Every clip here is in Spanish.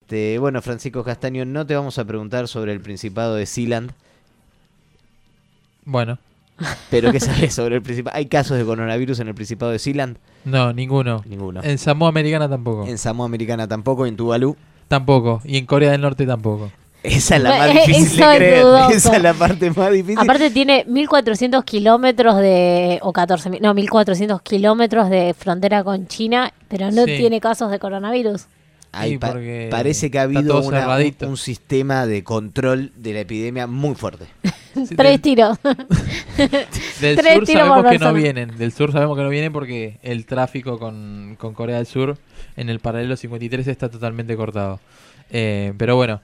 Bueno, Francisco Castaño, no te vamos a preguntar sobre el Principado de Sealand. Bueno. ¿Pero qué sabes sobre el Principado? ¿Hay casos de coronavirus en el Principado de Sealand? No, ninguno. En Samoa Americana tampoco. En Samoa Americana tampoco, en Tuvalu tampoco, y en Corea del Norte tampoco. Esa es la más difícil de creer. Esa es la parte más difícil. Aparte tiene 1.400 kilómetros o 1.400 kilómetros de frontera con China, pero no tiene casos de coronavirus. Ahí parece que ha habido un sistema de control de la epidemia muy fuerte. 3 tiros. Del sur sabemos que no vienen. Del sur sabemos que no vienen porque el tráfico con Corea del Sur en el paralelo 53 está totalmente cortado. Pero bueno,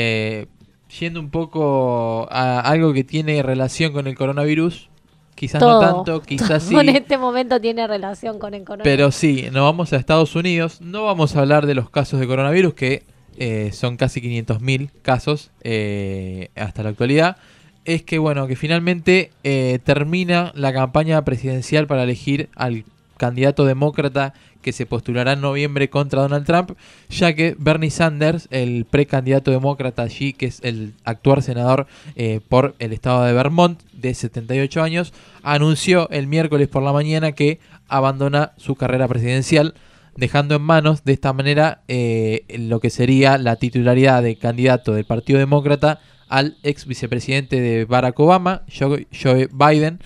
yendo un poco a algo que tiene relación con el coronavirus, quizás todo, no tanto, quizás sí. En este momento tiene relación con el coronavirus. Pero sí, nos vamos a Estados Unidos. No vamos a hablar de los casos de coronavirus, que son casi 500.000 casos hasta la actualidad. Es que bueno, que finalmente termina la campaña presidencial para elegir al candidato demócrata que se postulará en noviembre contra Donald Trump, ya que Bernie Sanders, el precandidato demócrata allí, que es el actual senador por el estado de Vermont, de 78 años, anunció el miércoles por la mañana que abandona su carrera presidencial, dejando en manos de esta manera lo que sería la titularidad de candidato del Partido Demócrata al ex vicepresidente de Barack Obama, Joe Biden,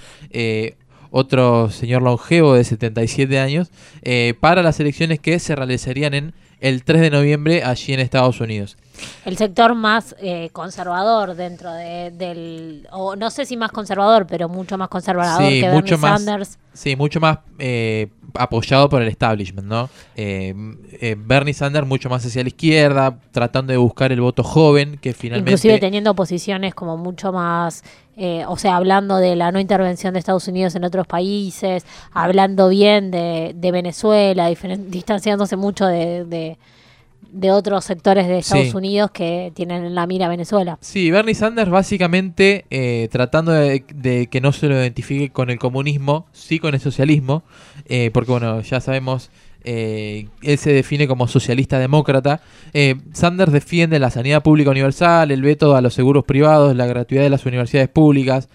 otro señor longevo de 77 años, para las elecciones que se realizarían en el 3 de noviembre allí en Estados Unidos. El sector más conservador dentro del... o no sé si más conservador, pero mucho más conservador que Bernie Sanders. Sí, mucho más apoyado por el establishment, ¿no? Bernie Sanders mucho más hacia la izquierda, tratando de buscar el voto joven, que finalmente... Inclusive teniendo posiciones como mucho más... o sea, hablando de la no intervención de Estados Unidos en otros países, hablando bien de Venezuela, distanciándose mucho de otros sectores de Estados Unidos que tienen en la mira Venezuela. Sí, Bernie Sanders básicamente tratando de que no se lo identifique con el comunismo, sí con el socialismo, porque bueno, ya sabemos, él se define como socialista demócrata. Sanders defiende la sanidad pública universal, el veto a los seguros privados, la gratuidad de las universidades públicas,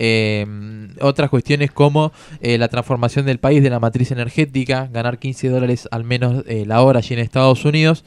otras cuestiones como la transformación del país de la matriz energética, ganar $15 al menos la hora allí en Estados Unidos,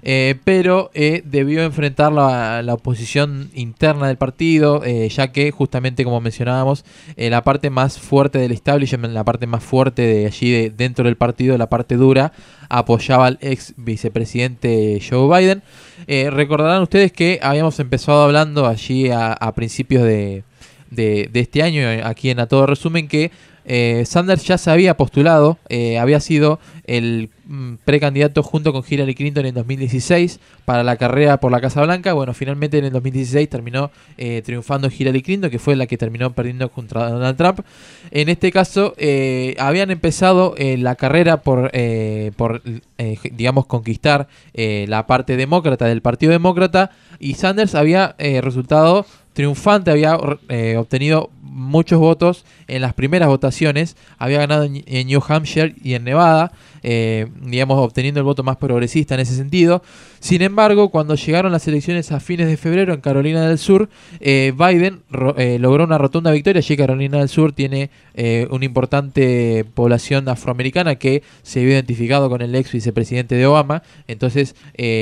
pero debió enfrentar la oposición interna del partido, ya que justamente como mencionábamos, la parte más fuerte del establishment, la parte más fuerte de allí dentro del partido, la parte dura, apoyaba al ex vicepresidente Joe Biden. Recordarán ustedes que habíamos empezado hablando allí a principios de este año, aquí en A Todo Resumen, que Sanders ya se había postulado, había sido el precandidato junto con Hillary Clinton en 2016 para la carrera por la Casa Blanca. Bueno, finalmente en el 2016 terminó triunfando Hillary Clinton, que fue la que terminó perdiendo contra Donald Trump. En este caso, habían empezado la carrera por digamos, conquistar la parte demócrata del Partido Demócrata, y Sanders había resultado triunfante, había obtenido muchos votos en las primeras votaciones, había ganado en New Hampshire y en Nevada, digamos, obteniendo el voto más progresista en ese sentido. Sin embargo, cuando llegaron las elecciones a fines de febrero en Carolina del Sur, Biden logró una rotunda victoria. Allí Carolina del Sur tiene una importante población afroamericana que se había identificado con el ex vicepresidente de Obama, entonces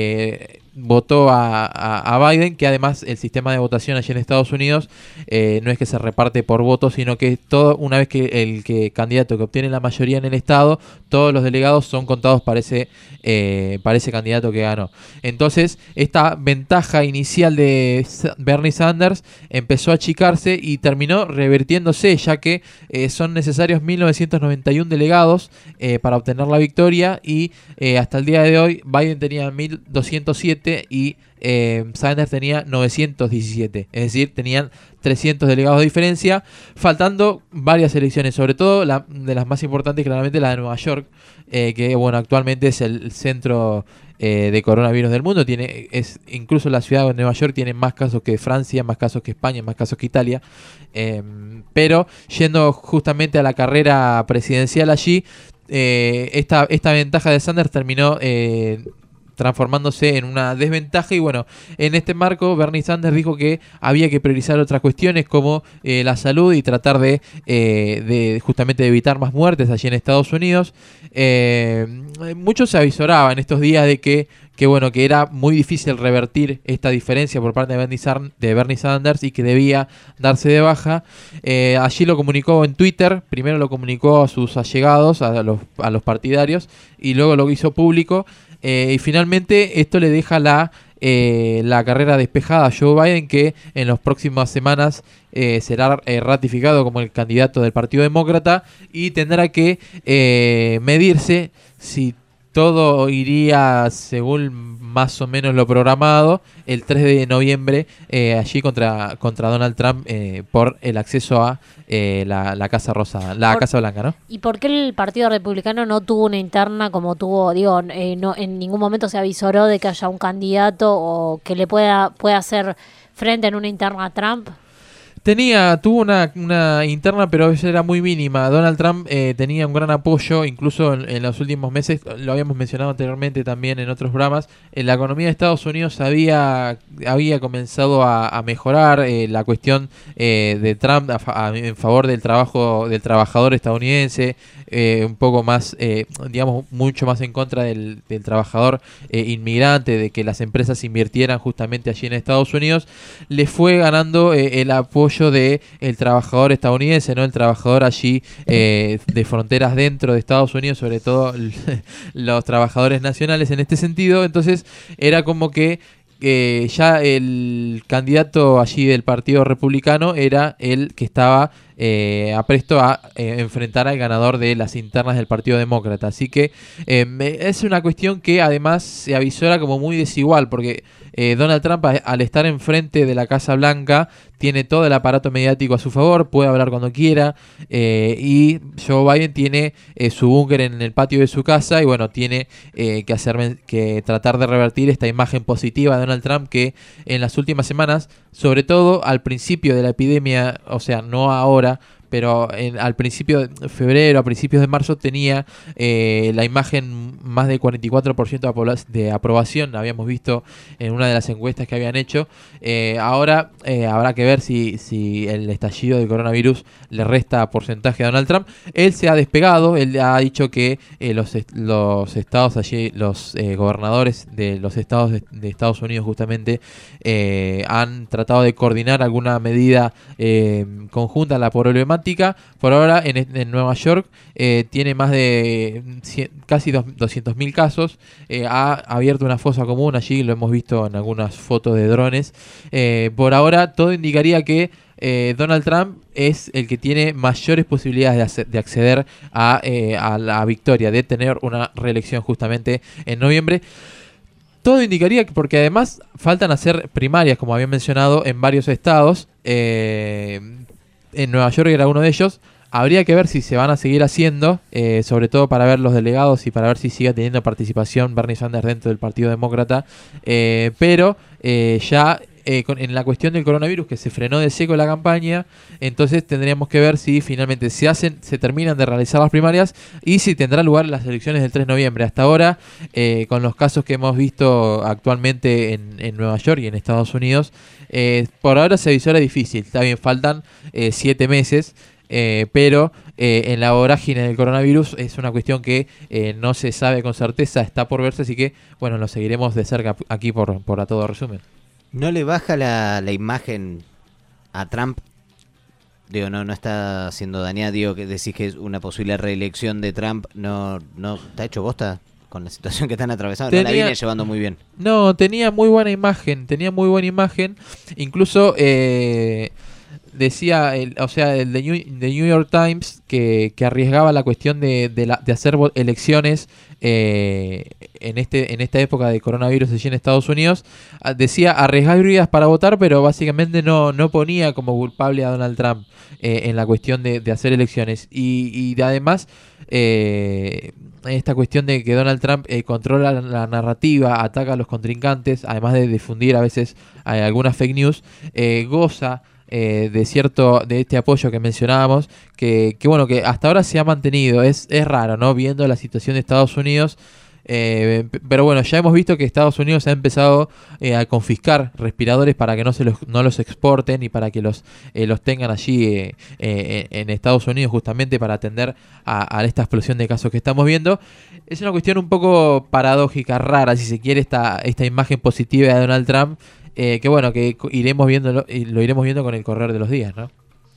votó a Biden, que además el sistema de votación allí en Estados Unidos no es que se reparte por votos, sino que una vez que el candidato que obtiene la mayoría en el estado, todos los delegados son contados para ese candidato que ganó. Entonces esta ventaja inicial de Bernie Sanders empezó a achicarse y terminó revertiéndose, ya que son necesarios 1991 delegados para obtener la victoria, y hasta el día de hoy Biden tenía 1207 y Sanders tenía 917, es decir, tenían 300 delegados de diferencia, faltando varias elecciones, sobre todo de las más importantes, claramente la de Nueva York, que bueno, actualmente es el centro de coronavirus del mundo. Incluso la ciudad de Nueva York tiene más casos que Francia, más casos que España, más casos que Italia, pero yendo justamente a la carrera presidencial allí, esta ventaja de Sanders terminó transformándose en una desventaja. Y bueno, en este marco Bernie Sanders dijo que había que priorizar otras cuestiones como la salud y tratar de justamente de evitar más muertes allí en Estados Unidos. Muchos se avisoraban estos días de que bueno, que era muy difícil revertir esta diferencia por parte de Bernie Sanders y que debía darse de baja. Allí lo comunicó en Twitter, primero lo comunicó a sus allegados, a los partidarios, y luego lo hizo público. Y finalmente esto le deja la carrera despejada a Joe Biden, que en las próximas semanas será ratificado como el candidato del Partido Demócrata y tendrá que medirse si todo iría según más o menos lo programado el 3 de noviembre allí contra Donald Trump por el acceso a la Casa Rosada, Casa Blanca, ¿no? ¿Y por qué el Partido Republicano no tuvo una interna como tuvo, no, en ningún momento se avisoró de que haya un candidato o que le pueda hacer frente en una interna a Trump? Tuvo una interna, pero era muy mínima. Donald Trump tenía un gran apoyo, incluso en los últimos meses, lo habíamos mencionado anteriormente también en otros programas, la economía de Estados Unidos había comenzado a mejorar. La cuestión de Trump en favor del trabajador estadounidense, un poco más, digamos, mucho más en contra del trabajador inmigrante, de que las empresas invirtieran justamente allí en Estados Unidos, le fue ganando el apoyo de el trabajador estadounidense, no el trabajador allí de fronteras dentro de Estados Unidos, sobre todo los trabajadores nacionales en este sentido. Entonces era como que ya el candidato allí del Partido Republicano era el que estaba apresto a enfrentar al ganador de las internas del Partido Demócrata. Así que es una cuestión que además se avisora como muy desigual, porque Donald Trump, al estar enfrente de la Casa Blanca, tiene todo el aparato mediático a su favor, puede hablar cuando quiera, y Joe Biden tiene su búnker en el patio de su casa, y bueno, tiene que tratar de revertir esta imagen positiva de Donald Trump, que en las últimas semanas, sobre todo al principio de la epidemia, o sea, no ahora, pero al principio de febrero, a principios de marzo, tenía la imagen más de 44% de aprobación, habíamos visto en una de las encuestas que habían hecho. Ahora habrá que ver si el estallido del coronavirus le resta porcentaje a Donald Trump. Él se ha despegado, él ha dicho que los estados allí, los gobernadores de los estados de Estados Unidos justamente han tratado de coordinar alguna medida conjunta a la problemática. Por ahora en Nueva York tiene más de casi 200.000 casos. Ha abierto una fosa común allí, lo hemos visto en algunas fotos de drones. Por ahora todo indicaría que Donald Trump es el que tiene mayores posibilidades de acceder a la victoria, de tener una reelección justamente en noviembre. Todo indicaría que, porque además faltan hacer primarias, como había mencionado, en varios estados. En Nueva York era uno de ellos. Habría que ver si se van a seguir haciendo, sobre todo para ver los delegados y para ver si sigue teniendo participación Bernie Sanders dentro del Partido Demócrata. Pero ya en la cuestión del coronavirus, que se frenó de seco la campaña, entonces tendríamos que ver si finalmente se terminan de realizar las primarias y si tendrá lugar las elecciones del 3 de noviembre. Hasta ahora, con los casos que hemos visto actualmente en Nueva York y en Estados Unidos, por ahora se avisora difícil. También faltan 7 meses. Pero en la vorágine del coronavirus es una cuestión que no se sabe con certeza, está por verse, así que bueno, lo seguiremos de cerca aquí por A Todo Resumen. ¿No le baja la imagen a Trump? Digo, no está siendo dañada, digo, que decís que es una posible reelección de Trump, no está hecho bosta con la situación que están atravesando, no la viene llevando muy bien. No, tenía muy buena imagen, incluso decía, el The New York Times que arriesgaba la cuestión de hacer elecciones en esta época de coronavirus allí en Estados Unidos. Decía arriesgar vidas para votar, pero básicamente no ponía como culpable a Donald Trump en la cuestión de hacer elecciones. Y además, esta cuestión de que Donald Trump controla la narrativa, ataca a los contrincantes, además de difundir a veces algunas fake news, goza de este apoyo que mencionábamos, que bueno, que hasta ahora se ha mantenido. Es raro, ¿no? Viendo la situación de Estados Unidos, Pero bueno, ya hemos visto que Estados Unidos ha empezado a confiscar respiradores para que no los exporten y para que los tengan allí en Estados Unidos, justamente para atender a esta explosión de casos que estamos viendo. Es una cuestión un poco paradójica, rara, si se quiere, esta imagen positiva de Donald Trump, que bueno, que iremos viendo y lo iremos viendo con el correr de los días, ¿no?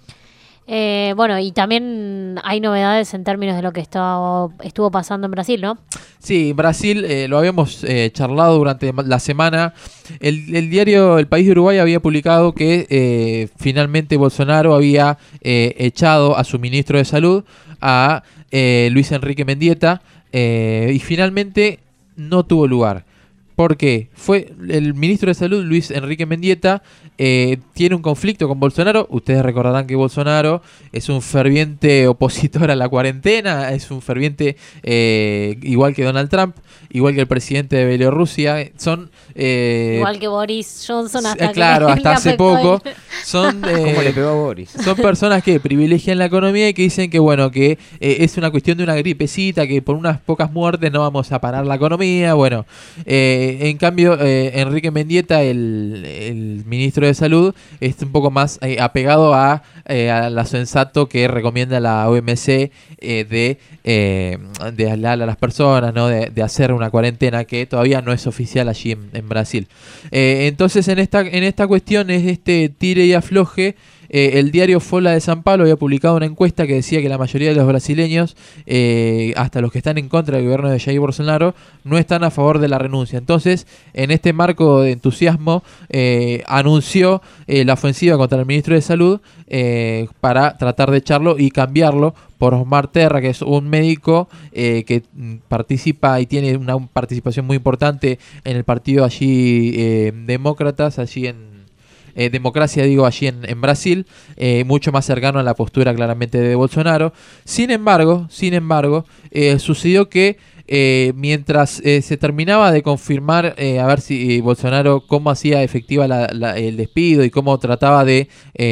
Bueno, y también hay novedades en términos de lo que estuvo pasando en Brasil, ¿no? Sí, Brasil, lo habíamos charlado durante la semana. El diario El País de Uruguay había publicado que finalmente Bolsonaro había echado a su ministro de Salud, a Luis Enrique Mendieta, y finalmente no tuvo lugar. ¿Por qué? Fue el ministro de Salud, Luis Enrique Mendieta, tiene un conflicto con Bolsonaro. Ustedes recordarán que Bolsonaro es un ferviente opositor a la cuarentena, es un ferviente, igual que Donald Trump, igual que el presidente de Bielorrusia, son... igual que Boris Johnson hasta claro, que hasta hace poco. Son, ¿Cómo le pegó a Boris? Son personas que privilegian la economía y que dicen que bueno, que es una cuestión de una gripecita, que por unas pocas muertes no vamos a parar la economía. Bueno, en cambio, Enrique Mendieta, el ministro de Salud, es un poco más apegado a la sensato que recomienda la OMC de hablar a las personas, ¿no? De hacer una cuarentena que todavía no es oficial allí en Brasil. Entonces, en esta cuestión es este tire y afloje. El diario Folha de San Pablo había publicado una encuesta que decía que la mayoría de los brasileños, hasta los que están en contra del gobierno de Jair Bolsonaro, no están a favor de la renuncia. Entonces, en este marco de entusiasmo, anunció la ofensiva contra el ministro de Salud para tratar de echarlo y cambiarlo por Osmar Terra, que es un médico que participa y tiene una participación muy importante en el partido allí Demócratas, allí en Democracia, digo, allí en Brasil, mucho más cercano a la postura claramente de Bolsonaro. Sin embargo, sucedió que mientras se terminaba de confirmar a ver si Bolsonaro cómo hacía efectiva el despido y cómo trataba de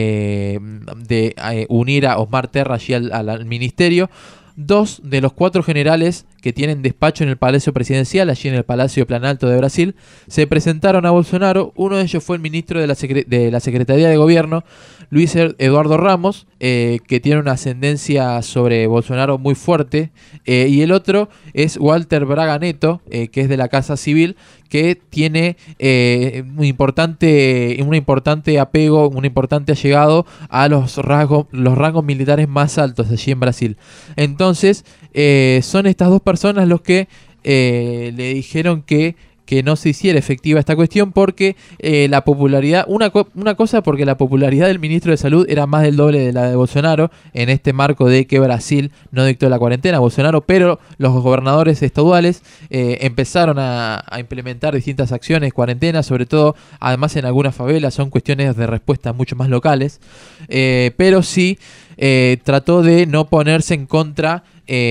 unir a Osmar Terra allí al ministerio, 2 de los 4 generales que tienen despacho en el Palacio Presidencial, allí en el Palacio Planalto de Brasil, se presentaron a Bolsonaro. Uno de ellos fue el ministro de la Secretaría de Gobierno, Luis Eduardo Ramos, que tiene una ascendencia sobre Bolsonaro muy fuerte, y el otro es Walter Braga Neto, que es de la Casa Civil, que tiene un importante apego, un importante allegado a los rangos militares más altos allí en Brasil. Entonces, son estas dos personas los que le dijeron que no se hiciera efectiva esta cuestión porque la popularidad, una cosa porque la popularidad del ministro de Salud era más del doble de la de Bolsonaro en este marco de que Brasil no dictó la cuarentena a Bolsonaro, pero los gobernadores estaduales empezaron a implementar distintas acciones, cuarentenas, sobre todo, además en algunas favelas, son cuestiones de respuesta mucho más locales, pero sí trató de no ponerse en contra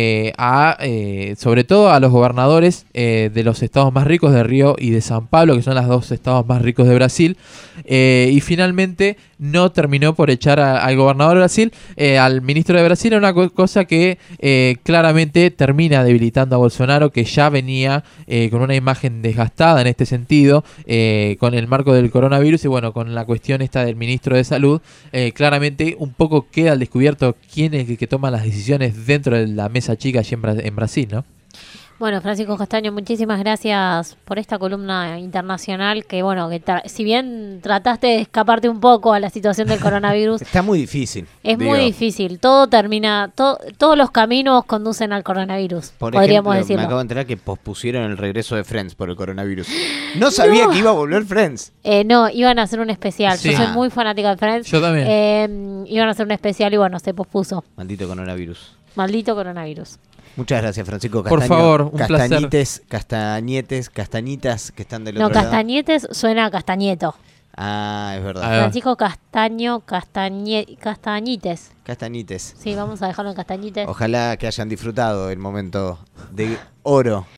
sobre todo a los gobernadores de los estados más ricos de Río y de San Pablo, que son los 2 estados más ricos de Brasil, y finalmente no terminó por echar al gobernador de Brasil, al ministro de Brasil, una cosa que claramente termina debilitando a Bolsonaro, que ya venía con una imagen desgastada en este sentido, con el marco del coronavirus y bueno, con la cuestión esta del ministro de Salud, claramente un poco queda al descubierto quién es el que toma las decisiones dentro de la mesa chica allí en Brasil, ¿no? Bueno, Francisco Castaño, muchísimas gracias por esta columna internacional que, bueno, que si bien trataste de escaparte un poco a la situación del coronavirus... Está muy difícil. Muy difícil. Todo termina... todos los caminos conducen al coronavirus, podríamos decirlo. Me acabo de enterar que pospusieron el regreso de Friends por el coronavirus. No sabía que iba a volver Friends. No, iban a hacer un especial. Sí. Yo soy muy fanática de Friends. Yo también. Iban a hacer un especial y, bueno, se pospuso. Maldito coronavirus. Maldito coronavirus. Muchas gracias, Francisco Castaño. Por favor, un placer. Castañitas que están del otro lado. No, Castañetes suena a Castañeto. Ah, es verdad. Francisco Castaño, Castañites. Castañites. Sí, vamos a dejarlo en Castañites. Ojalá que hayan disfrutado el momento de oro